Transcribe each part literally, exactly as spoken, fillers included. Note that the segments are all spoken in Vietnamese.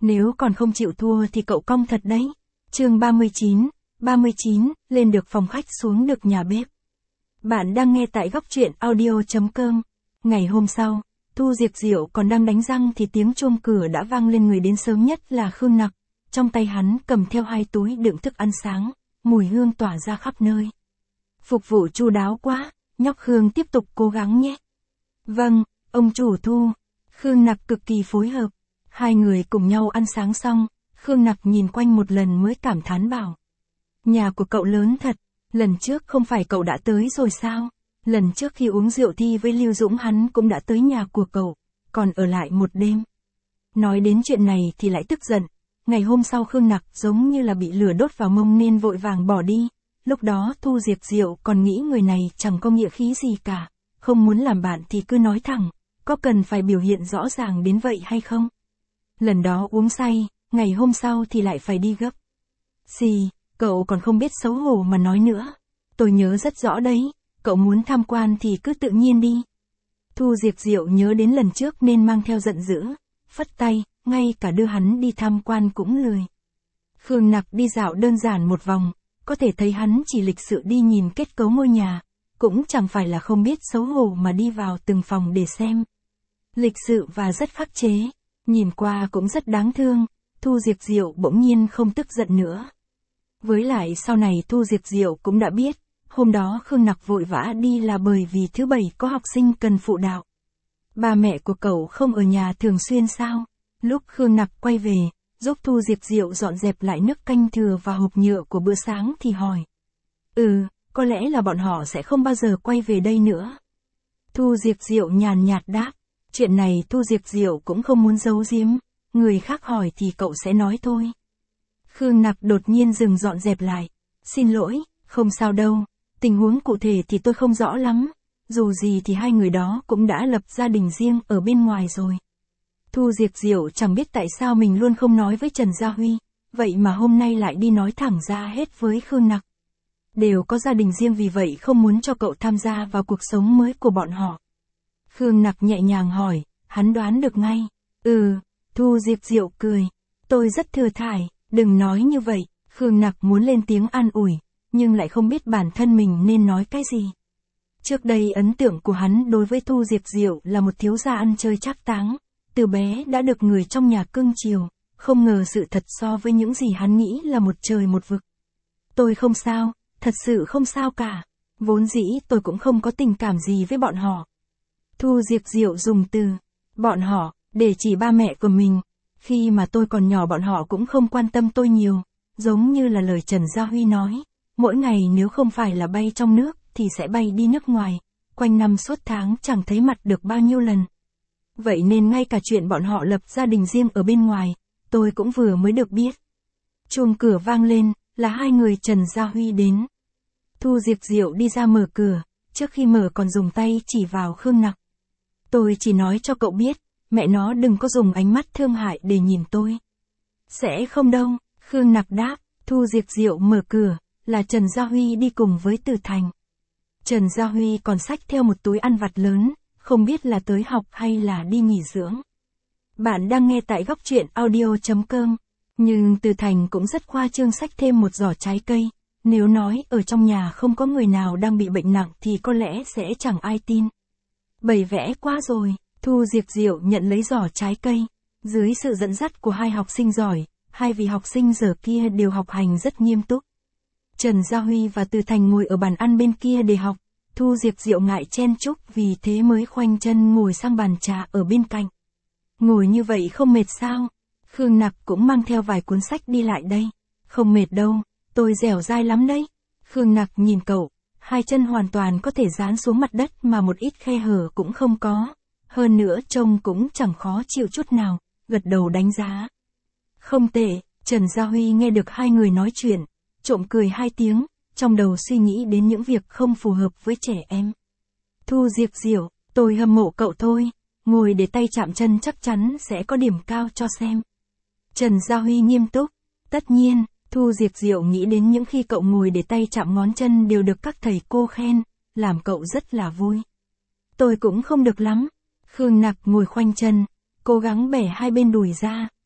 Nếu còn không chịu thua thì cậu cong thật đấy. Chương ba mươi chín, ba mươi chín, lên được phòng khách xuống được nhà bếp. Bạn đang nghe tại góc truyện audio chấm com. Ngày hôm sau, Thu Diệp Diệu còn đang đánh răng thì tiếng chuông cửa đã vang lên. Người đến sớm nhất là Khương Nặc, trong tay hắn cầm theo hai túi đựng thức ăn sáng, mùi hương tỏa ra khắp nơi. Phục vụ chu đáo quá, nhóc Khương tiếp tục cố gắng nhé. Vâng, ông chủ Thu. Khương Nặc cực kỳ phối hợp. Hai người cùng nhau ăn sáng xong, Khương Nặc nhìn quanh một lần mới cảm thán bảo. Nhà của cậu lớn thật, lần trước không phải cậu đã tới rồi sao? Lần trước khi uống rượu thi với Lưu Dũng hắn cũng đã tới nhà của cậu, còn ở lại một đêm. Nói đến chuyện này thì lại tức giận. Ngày hôm sau Khương Nặc giống như là bị lửa đốt vào mông nên vội vàng bỏ đi. Lúc đó Thu Diệp Diệu còn nghĩ người này chẳng có nghĩa khí gì cả. Không muốn làm bạn thì cứ nói thẳng, có cần phải biểu hiện rõ ràng đến vậy hay không? Lần đó uống say, ngày hôm sau thì lại phải đi gấp. Xì, cậu còn không biết xấu hổ mà nói nữa. Tôi nhớ rất rõ đấy, cậu muốn tham quan thì cứ tự nhiên đi. Thu Diệp Diệu nhớ đến lần trước nên mang theo giận dữ, phất tay, ngay cả đưa hắn đi tham quan cũng lười. Khương Nặc đi dạo đơn giản một vòng, có thể thấy hắn chỉ lịch sự đi nhìn kết cấu ngôi nhà, cũng chẳng phải là không biết xấu hổ mà đi vào từng phòng để xem. Lịch sự và rất khắc chế, nhìn qua cũng rất đáng thương. Thu Diệp Diệu bỗng nhiên không tức giận nữa. Với lại sau này Thu Diệp Diệu cũng đã biết, hôm đó Khương Nặc vội vã đi là bởi vì thứ bảy có học sinh cần phụ đạo. Ba mẹ của cậu không ở nhà thường xuyên sao? Lúc Khương Nặc quay về, giúp Thu Diệp Diệu dọn dẹp lại nước canh thừa và hộp nhựa của bữa sáng thì hỏi. Ừ, có lẽ là bọn họ sẽ không bao giờ quay về đây nữa. Thu Diệp Diệu nhàn nhạt đáp. Chuyện này Thu Diệp Diệu cũng không muốn giấu giếm, người khác hỏi thì cậu sẽ nói thôi. Khương Nặc đột nhiên dừng dọn dẹp lại. Xin lỗi, không sao đâu, tình huống cụ thể thì tôi không rõ lắm. Dù gì thì hai người đó cũng đã lập gia đình riêng ở bên ngoài rồi. Thu Diệp Diệu chẳng biết tại sao mình luôn không nói với Trần Gia Huy, vậy mà hôm nay lại đi nói thẳng ra hết với Khương Nặc. Đều có gia đình riêng vì vậy không muốn cho cậu tham gia vào cuộc sống mới của bọn họ. Khương Nặc nhẹ nhàng hỏi, hắn đoán được ngay. Ừ, Thu Diệp Diệu cười. Tôi rất thừa thải, đừng nói như vậy. Khương Nặc muốn lên tiếng an ủi, nhưng lại không biết bản thân mình nên nói cái gì. Trước đây ấn tượng của hắn đối với Thu Diệp Diệu là một thiếu gia ăn chơi trác táng, từ bé đã được người trong nhà cưng chiều, không ngờ sự thật so với những gì hắn nghĩ là một trời một vực. Tôi không sao, thật sự không sao cả, vốn dĩ tôi cũng không có tình cảm gì với bọn họ. Thu Diệp Diệu dùng từ, bọn họ, để chỉ ba mẹ của mình. Khi mà tôi còn nhỏ bọn họ cũng không quan tâm tôi nhiều, giống như là lời Trần Gia Huy nói, mỗi ngày nếu không phải là bay trong nước thì sẽ bay đi nước ngoài, quanh năm suốt tháng chẳng thấy mặt được bao nhiêu lần. Vậy nên ngay cả chuyện bọn họ lập gia đình riêng ở bên ngoài, tôi cũng vừa mới được biết. Chuông cửa vang lên, là hai người Trần Gia Huy đến. Thu Diệp Diệu đi ra mở cửa, trước khi mở còn dùng tay chỉ vào Khương Nặc. Tôi chỉ nói cho cậu biết, mẹ nó đừng có dùng ánh mắt thương hại để nhìn tôi. Sẽ không đâu, Khương Nặc đáp. Thu Diệp Diệu mở cửa, là Trần Gia Huy đi cùng với Từ Thành. Trần Gia Huy còn xách theo một túi ăn vặt lớn, không biết là tới học hay là đi nghỉ dưỡng. Bạn đang nghe tại góc truyện audio chấm com, nhưng Từ Thành cũng rất khoa trương xách thêm một giỏ trái cây. Nếu nói ở trong nhà không có người nào đang bị bệnh nặng thì có lẽ sẽ chẳng ai tin. Bày vẽ quá rồi. Thu Diệp Diệu nhận lấy giỏ trái cây. Dưới sự dẫn dắt của hai học sinh giỏi, hai vị học sinh giờ kia đều học hành rất nghiêm túc. Trần Gia Huy và Từ Thành ngồi ở bàn ăn bên kia để học. Thu Diệp Diệu ngại chen chúc vì thế mới khoanh chân ngồi sang bàn trà ở bên cạnh. Ngồi như vậy không mệt sao? Khương Nặc cũng mang theo vài cuốn sách đi lại đây. Không mệt đâu, tôi dẻo dai lắm đấy. Khương Nặc nhìn cậu, hai chân hoàn toàn có thể dán xuống mặt đất mà một ít khe hở cũng không có. Hơn nữa trông cũng chẳng khó chịu chút nào, gật đầu đánh giá. Không tệ. Trần Gia Huy nghe được hai người nói chuyện, trộm cười hai tiếng, trong đầu suy nghĩ đến những việc không phù hợp với trẻ em. Thu Diệp Diệu, tôi hâm mộ cậu thôi, ngồi để tay chạm chân chắc chắn sẽ có điểm cao cho xem. Trần Gia Huy nghiêm túc, tất nhiên. Thu Diệp Diệu nghĩ đến những khi cậu ngồi để tay chạm ngón chân đều được các thầy cô khen, làm cậu rất là vui. Tôi cũng không được lắm. Khương Nặc ngồi khoanh chân, cố gắng bẻ hai bên đùi ra,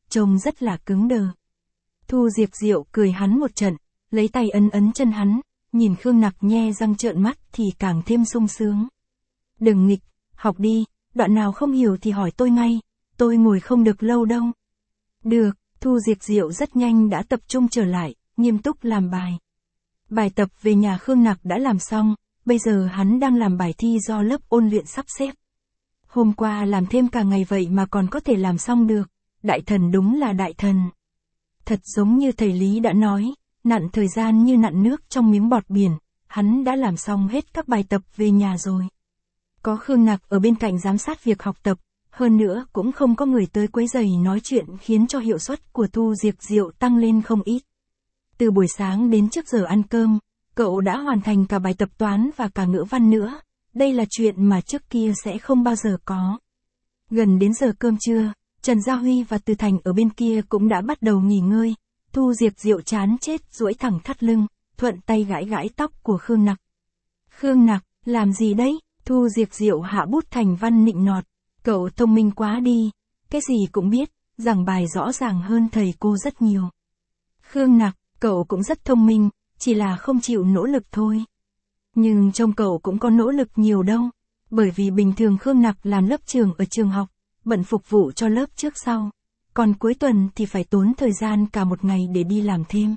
trông rất là cứng đờ. Thu Diệp Diệu cười hắn một trận, lấy tay ấn ấn chân hắn, nhìn Khương Nặc nhe răng trợn mắt thì càng thêm sung sướng. Đừng nghịch, học đi, đoạn nào không hiểu thì hỏi tôi ngay, tôi ngồi không được lâu đâu. Được, Thu Diệp Diệu rất nhanh đã tập trung trở lại, nghiêm túc làm bài. Bài tập về nhà Khương Nặc đã làm xong, bây giờ hắn đang làm bài thi do lớp ôn luyện sắp xếp. Hôm qua làm thêm cả ngày vậy mà còn có thể làm xong được, đại thần đúng là đại thần. Thật giống như thầy Lý đã nói, nặn thời gian như nặn nước trong miếng bọt biển, hắn đã làm xong hết các bài tập về nhà rồi. Có Khương Nặc ở bên cạnh giám sát việc học tập, hơn nữa cũng không có người tới quấy rầy nói chuyện khiến cho hiệu suất của Thu Diệp Diệu tăng lên không ít. Từ buổi sáng đến trước giờ ăn cơm, cậu đã hoàn thành cả bài tập toán và cả ngữ văn nữa, đây là chuyện mà trước kia sẽ không bao giờ có. Gần đến giờ cơm trưa, Trần Gia Huy và Từ Thành ở bên kia cũng đã bắt đầu nghỉ ngơi, Thu Diệp Diệu chán chết duỗi thẳng thắt lưng, thuận tay gãi gãi tóc của Khương Nặc. Khương Nặc, làm gì đấy? Thu Diệp Diệu hạ bút thành văn nịnh nọt, cậu thông minh quá đi, cái gì cũng biết, giảng bài rõ ràng hơn thầy cô rất nhiều. Khương Nặc, cậu cũng rất thông minh, chỉ là không chịu nỗ lực thôi. Nhưng trông cậu cũng có nỗ lực nhiều đâu, bởi vì bình thường Khương Nặc làm lớp trường ở trường học, bận phục vụ cho lớp trước sau, còn cuối tuần thì phải tốn thời gian cả một ngày để đi làm thêm.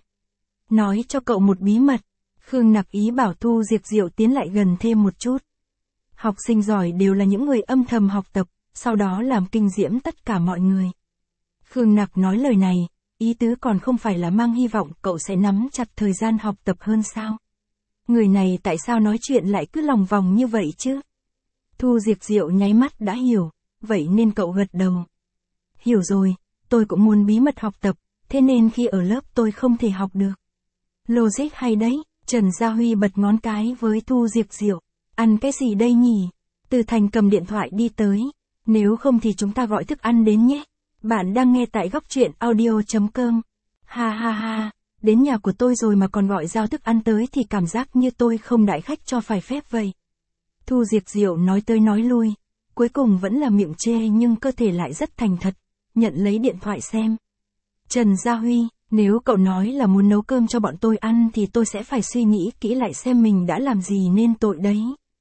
Nói cho cậu một bí mật, Khương Nặc ý bảo Thu Diệp Diệu tiến lại gần thêm một chút. Học sinh giỏi đều là những người âm thầm học tập, sau đó làm kinh diễm tất cả mọi người. Khương Nặc nói lời này, ý tứ còn không phải là mang hy vọng cậu sẽ nắm chặt thời gian học tập hơn sao? Người này tại sao nói chuyện lại cứ lòng vòng như vậy chứ? Thu Diệp Diệu nháy mắt đã hiểu, vậy nên cậu gật đầu. Hiểu rồi, tôi cũng muốn bí mật học tập, thế nên khi ở lớp tôi không thể học được. Logic hay đấy, Trần Gia Huy bật ngón cái với Thu Diệp Diệu. Ăn cái gì đây nhỉ? Từ Thành cầm điện thoại đi tới. Nếu không thì chúng ta gọi thức ăn đến nhé. Bạn đang nghe tại góc truyện audio.com. Ha ha ha, đến nhà của tôi rồi mà còn gọi giao thức ăn tới thì cảm giác như tôi không đãi khách cho phải phép vậy. Thu Diệp Diệu nói tới nói lui, cuối cùng vẫn là miệng chê nhưng cơ thể lại rất thành thật, nhận lấy điện thoại xem. Trần Gia Huy, nếu cậu nói là muốn nấu cơm cho bọn tôi ăn thì tôi sẽ phải suy nghĩ kỹ lại xem mình đã làm gì nên tội đấy.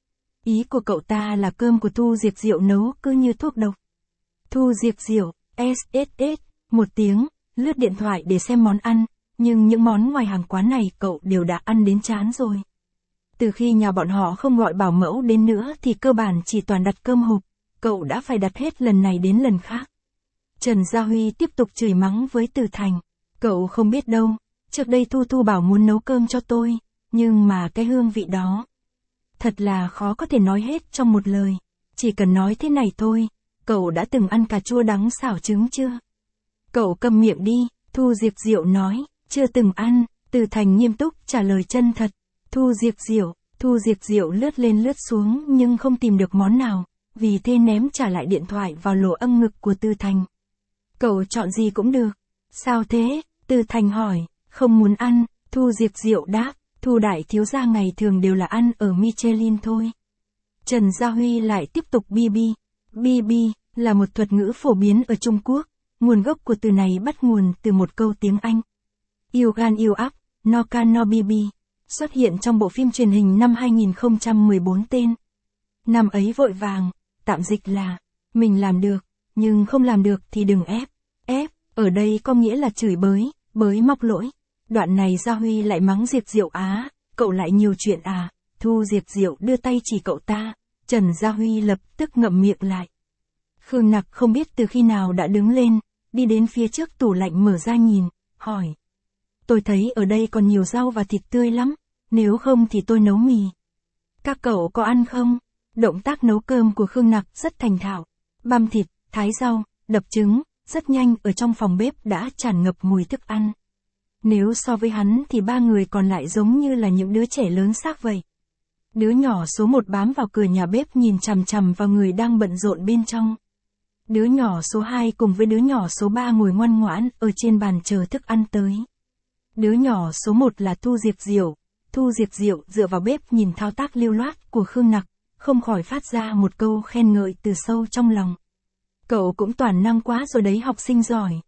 Ý của cậu ta là cơm của Thu Diệp Diệu nấu cứ như thuốc độc. Thu Diệp Diệu, ét ét ét, một tiếng, lướt điện thoại để xem món ăn, nhưng những món ngoài hàng quán này cậu đều đã ăn đến chán rồi. Từ khi nhà bọn họ không gọi bảo mẫu đến nữa thì cơ bản chỉ toàn đặt cơm hộp, cậu đã phải đặt hết lần này đến lần khác. Trần Gia Huy tiếp tục chửi mắng với Từ Thành, cậu không biết đâu, trước đây Thu Thu bảo muốn nấu cơm cho tôi, nhưng mà cái hương vị đó. Thật là khó có thể nói hết trong một lời, chỉ cần nói thế này thôi, cậu đã từng ăn cà chua đắng xào trứng chưa? Cậu câm miệng đi, Thu Diệp Diệu nói, chưa từng ăn, Từ Thành nghiêm túc trả lời chân thật. Thu Diệp Diệu, Thu Diệp Diệu lướt lên lướt xuống nhưng không tìm được món nào, vì thế ném trả lại điện thoại vào lỗ âm ngực của Từ Thành. Cậu chọn gì cũng được. Sao thế? Từ Thành hỏi, không muốn ăn, Thu Diệp Diệu đáp, Thu đại thiếu gia ngày thường đều là ăn ở Michelin thôi. Trần Gia Huy lại tiếp tục bi bi. Bi bi là một thuật ngữ phổ biến ở Trung Quốc, nguồn gốc của từ này bắt nguồn từ một câu tiếng Anh. Yêu gan yêu áp, no can no bi bi, xuất hiện trong bộ phim truyền hình năm hai nghìn không trăm mười bốn tên. Năm ấy vội vàng, tạm dịch là, mình làm được, nhưng không làm được thì đừng ép. Ép, ở đây có nghĩa là chửi bới, bới móc lỗi. Đoạn này Gia Huy lại mắng Diệp Diệu á, cậu lại nhiều chuyện à, Thu Diệp Diệu đưa tay chỉ cậu ta, Trần Gia Huy lập tức ngậm miệng lại. Khương Nặc không biết từ khi nào đã đứng lên, đi đến phía trước tủ lạnh mở ra nhìn, hỏi. Tôi thấy ở đây còn nhiều rau và thịt tươi lắm, nếu không thì tôi nấu mì. Các cậu có ăn không? Động tác nấu cơm của Khương Nặc rất thành thạo, băm thịt, thái rau, đập trứng, rất nhanh ở trong phòng bếp đã tràn ngập mùi thức ăn. Nếu so với hắn thì ba người còn lại giống như là những đứa trẻ lớn xác vậy. Đứa nhỏ số một bám vào cửa nhà bếp nhìn chằm chằm vào người đang bận rộn bên trong. Đứa nhỏ số hai cùng với đứa nhỏ số ba ngồi ngoan ngoãn ở trên bàn chờ thức ăn tới. Đứa nhỏ số một là Thu Diệp Diệu. Thu Diệp Diệu dựa vào bếp nhìn thao tác lưu loát của Khương Nặc, không khỏi phát ra một câu khen ngợi từ sâu trong lòng. Cậu cũng toàn năng quá rồi đấy học sinh giỏi.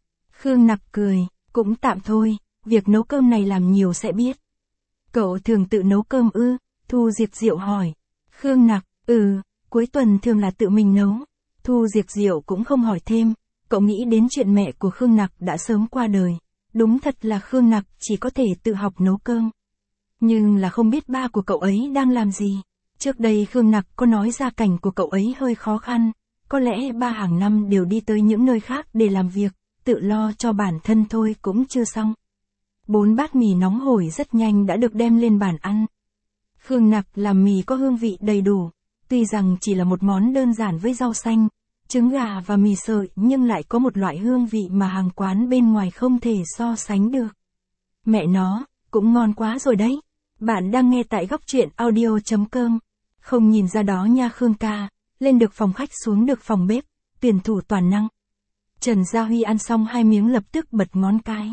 Khương Nặc cười, cũng tạm thôi, việc nấu cơm này làm nhiều sẽ biết. Cậu thường tự nấu cơm ư? Thu Diệp Diệu hỏi. Khương Nặc, ừ, cuối tuần thường là tự mình nấu. Thu Diệp Diệu cũng không hỏi thêm, cậu nghĩ đến chuyện mẹ của Khương Nặc đã sớm qua đời. Đúng thật là Khương Nặc chỉ có thể tự học nấu cơm. Nhưng là không biết ba của cậu ấy đang làm gì. Trước đây Khương Nặc có nói gia cảnh của cậu ấy hơi khó khăn, có lẽ ba hàng năm đều đi tới những nơi khác để làm việc, tự lo cho bản thân thôi cũng chưa xong. Bốn bát mì nóng hổi rất nhanh đã được đem lên bàn ăn. Khương Nặc làm mì có hương vị đầy đủ, tuy rằng chỉ là một món đơn giản với rau xanh, trứng gà và mì sợi nhưng lại có một loại hương vị mà hàng quán bên ngoài không thể so sánh được. Mẹ nó, cũng ngon quá rồi đấy. Bạn đang nghe tại góc truyện audio chấm com. Không nhìn ra đó nha Khương ca, lên được phòng khách xuống được phòng bếp, tuyển thủ toàn năng. Trần Gia Huy ăn xong hai miếng lập tức bật ngón cái.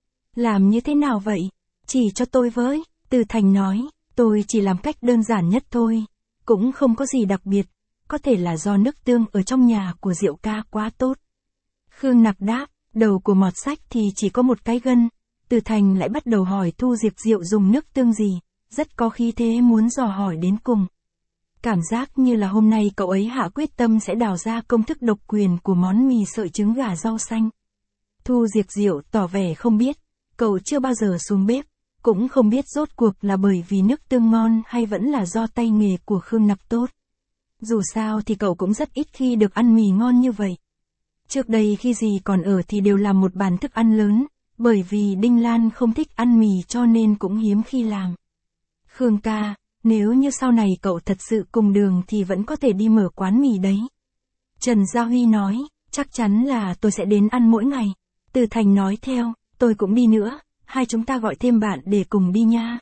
Làm như thế nào vậy? Chỉ cho tôi với, Từ Thành nói, tôi chỉ làm cách đơn giản nhất thôi, cũng không có gì đặc biệt, có thể là do nước tương ở trong nhà của Diệu ca quá tốt. Khương Nặc đáp, đầu của mọt sách thì chỉ có một cái gân. Từ Thành lại bắt đầu hỏi Thu Diệp Diệu dùng nước tương gì, rất có khí thế muốn dò hỏi đến cùng. Cảm giác như là hôm nay cậu ấy hạ quyết tâm sẽ đào ra công thức độc quyền của món mì sợi trứng gà rau xanh. Thu Diệp Diệu tỏ vẻ không biết, cậu chưa bao giờ xuống bếp, cũng không biết rốt cuộc là bởi vì nước tương ngon hay vẫn là do tay nghề của Khương Nặc tốt. Dù sao thì cậu cũng rất ít khi được ăn mì ngon như vậy. Trước đây khi gì còn ở thì đều làm một bàn thức ăn lớn, bởi vì Đinh Lan không thích ăn mì cho nên cũng hiếm khi làm. Khương ca, nếu như sau này cậu thật sự cùng đường thì vẫn có thể đi mở quán mì đấy. Trần Gia Huy nói, chắc chắn là tôi sẽ đến ăn mỗi ngày. Từ Thành nói theo, tôi cũng đi nữa, hai chúng ta gọi thêm bạn để cùng đi nha.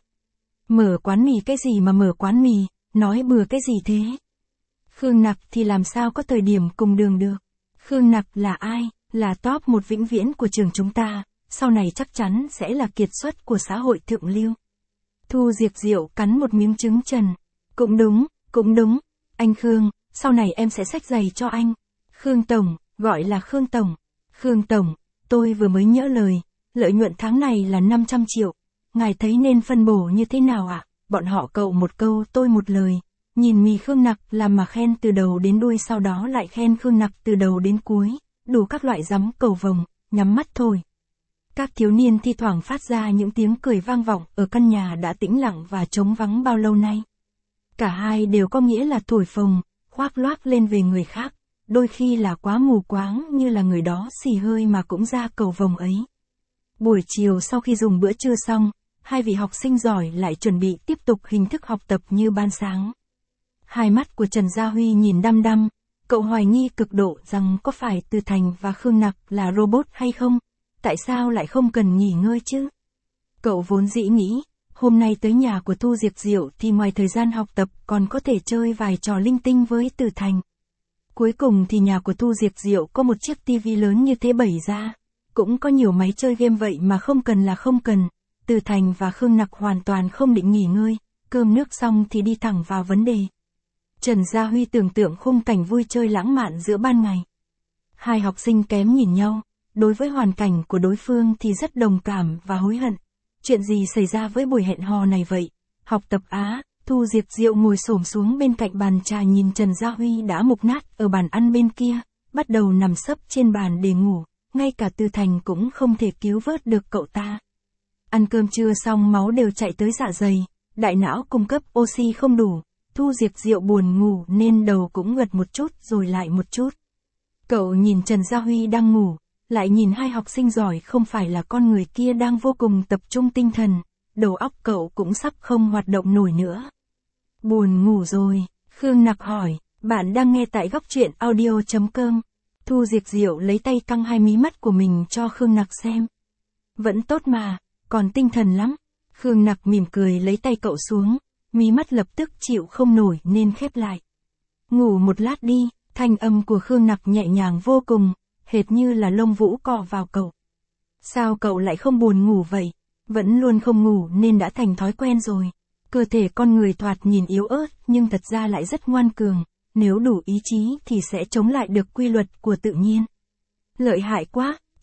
Mở quán mì cái gì mà mở quán mì, nói bừa cái gì thế? Khương Nặc thì làm sao có thời điểm cùng đường được. Khương Nặc là ai? Là top một vĩnh viễn của trường chúng ta, sau này chắc chắn sẽ là kiệt xuất của xã hội thượng lưu. Thu Diệp Diệu cắn một miếng trứng trần. Cũng đúng, cũng đúng. Anh Khương, sau này em sẽ xách giày cho anh. Khương Tổng, gọi là Khương Tổng. Khương Tổng, tôi vừa mới nhớ lời, lợi nhuận tháng này là năm trăm triệu. Ngài thấy nên phân bổ như thế nào ạ? À? Bọn họ cậu một câu tôi một lời. Nhìn mì Khương Nặc làm mà khen từ đầu đến đuôi, sau đó lại khen Khương Nặc từ đầu đến cuối, đủ các loại giấm cầu vồng, nhắm mắt thôi. Các thiếu niên thi thoảng phát ra những tiếng cười vang vọng ở căn nhà đã tĩnh lặng và trống vắng bao lâu nay. Cả hai đều có nghĩa là thổi phồng, khoác loác lên về người khác, đôi khi là quá mù quáng như là người đó xì hơi mà cũng ra cầu vồng ấy. Buổi chiều sau khi dùng bữa trưa xong, hai vị học sinh giỏi lại chuẩn bị tiếp tục hình thức học tập như ban sáng. Hai mắt của Trần Gia Huy nhìn đăm đăm, cậu hoài nghi cực độ rằng có phải Từ Thành và Khương Nặc là robot hay không, tại sao lại không cần nghỉ ngơi chứ? Cậu vốn dĩ nghĩ, hôm nay tới nhà của Thu Diệp Diệu thì ngoài thời gian học tập còn có thể chơi vài trò linh tinh với Từ Thành. Cuối cùng thì nhà của Thu Diệp Diệu có một chiếc tivi lớn như thế bày ra, cũng có nhiều máy chơi game vậy mà không cần là không cần. Từ Thành và Khương Nặc hoàn toàn không định nghỉ ngơi, cơm nước xong thì đi thẳng vào vấn đề. Trần Gia Huy tưởng tượng khung cảnh vui chơi lãng mạn giữa ban ngày. Hai học sinh kém nhìn nhau, đối với hoàn cảnh của đối phương thì rất đồng cảm và hối hận. Chuyện gì xảy ra với buổi hẹn hò này vậy? Học tập á? Thu Diệp Diệu ngồi xổm xuống bên cạnh bàn trà nhìn Trần Gia Huy đã mục nát ở bàn ăn bên kia, bắt đầu nằm sấp trên bàn để ngủ, ngay cả Từ Thành cũng không thể cứu vớt được cậu ta. Ăn cơm trưa xong máu đều chạy tới dạ dày, đại não cung cấp oxy không đủ, Thu Diệp Diệu buồn ngủ nên đầu cũng gật một chút rồi lại một chút. Cậu nhìn Trần Gia Huy đang ngủ, lại nhìn hai học sinh giỏi không phải là con người kia đang vô cùng tập trung tinh thần, đầu óc cậu cũng sắp không hoạt động nổi nữa. Buồn ngủ rồi, Khương Nặc hỏi, bạn đang nghe tại góc truyện audio chấm com. Thu Diệp Diệu lấy tay căng hai mí mắt của mình cho Khương Nặc xem. Vẫn tốt mà, còn tinh thần lắm. Khương Nặc mỉm cười lấy tay cậu xuống, mí mắt lập tức chịu không nổi nên khép lại. Ngủ một lát đi, thanh âm của Khương Nặc nhẹ nhàng vô cùng, hệt như là lông vũ cọ vào cậu. Sao cậu lại không buồn ngủ vậy? Vẫn luôn không ngủ nên đã thành thói quen rồi. Cơ thể con người thoạt nhìn yếu ớt nhưng thật ra lại rất ngoan cường, nếu đủ ý chí thì sẽ chống lại được quy luật của tự nhiên. Lợi hại quá, Thu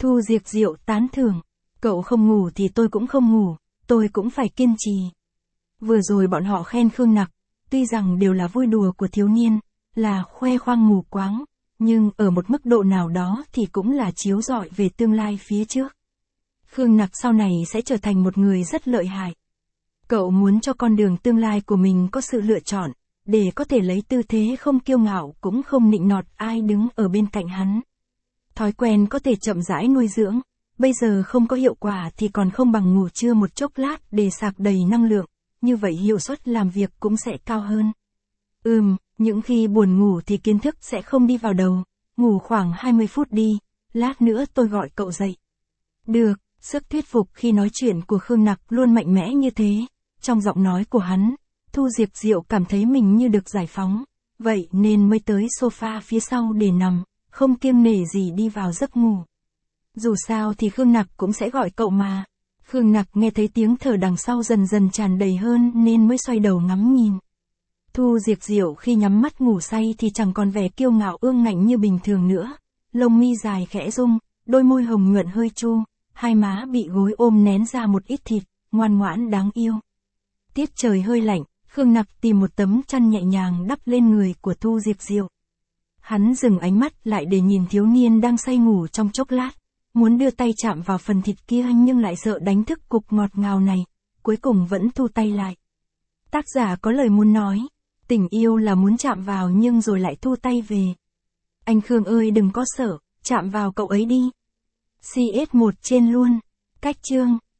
Thu Diệp Diệu tán thưởng. Cậu không ngủ thì tôi cũng không ngủ, tôi cũng phải kiên trì. Vừa rồi bọn họ khen Khương Nặc, tuy rằng đều là vui đùa của thiếu niên, là khoe khoang mù quáng, nhưng ở một mức độ nào đó thì cũng là chiếu rọi về tương lai phía trước. Khương Nặc sau này sẽ trở thành một người rất lợi hại. Cậu muốn cho con đường tương lai của mình có sự lựa chọn, để có thể lấy tư thế không kiêu ngạo cũng không nịnh nọt ai đứng ở bên cạnh hắn. Thói quen có thể chậm rãi nuôi dưỡng, bây giờ không có hiệu quả thì còn không bằng ngủ trưa một chốc lát để sạc đầy năng lượng, như vậy hiệu suất làm việc cũng sẽ cao hơn. Ừm, những khi buồn ngủ thì kiến thức sẽ không đi vào đầu, ngủ khoảng hai mươi phút đi, lát nữa tôi gọi cậu dậy. Được, sức thuyết phục khi nói chuyện của Khương Nặc luôn mạnh mẽ như thế, trong giọng nói của hắn, Thu Diệp Diệu cảm thấy mình như được giải phóng, vậy nên mới tới sofa phía sau để nằm, không kiêng nể gì đi vào giấc ngủ. Dù sao thì Khương Nặc cũng sẽ gọi cậu mà. Khương Nặc nghe thấy tiếng thở đằng sau dần dần tràn đầy hơn nên mới xoay đầu ngắm nhìn. Thu Diệp Diệu khi nhắm mắt ngủ say thì chẳng còn vẻ kiêu ngạo ương ngạnh như bình thường nữa. Lông mi dài khẽ rung, đôi môi hồng nhuận hơi chu, hai má bị gối ôm nén ra một ít thịt, ngoan ngoãn đáng yêu. Tiết trời hơi lạnh, Khương Nặc tìm một tấm chăn nhẹ nhàng đắp lên người của Thu Diệp Diệu. Hắn dừng ánh mắt lại để nhìn thiếu niên đang say ngủ trong chốc lát, muốn đưa tay chạm vào phần thịt kia nhưng lại sợ đánh thức cục ngọt ngào này, cuối cùng vẫn thu tay lại. Tác giả có lời muốn nói, tình yêu là muốn chạm vào nhưng rồi lại thu tay về. Anh Khương ơi đừng có sợ, chạm vào cậu ấy đi. xê ét một trên luôn. Cách chương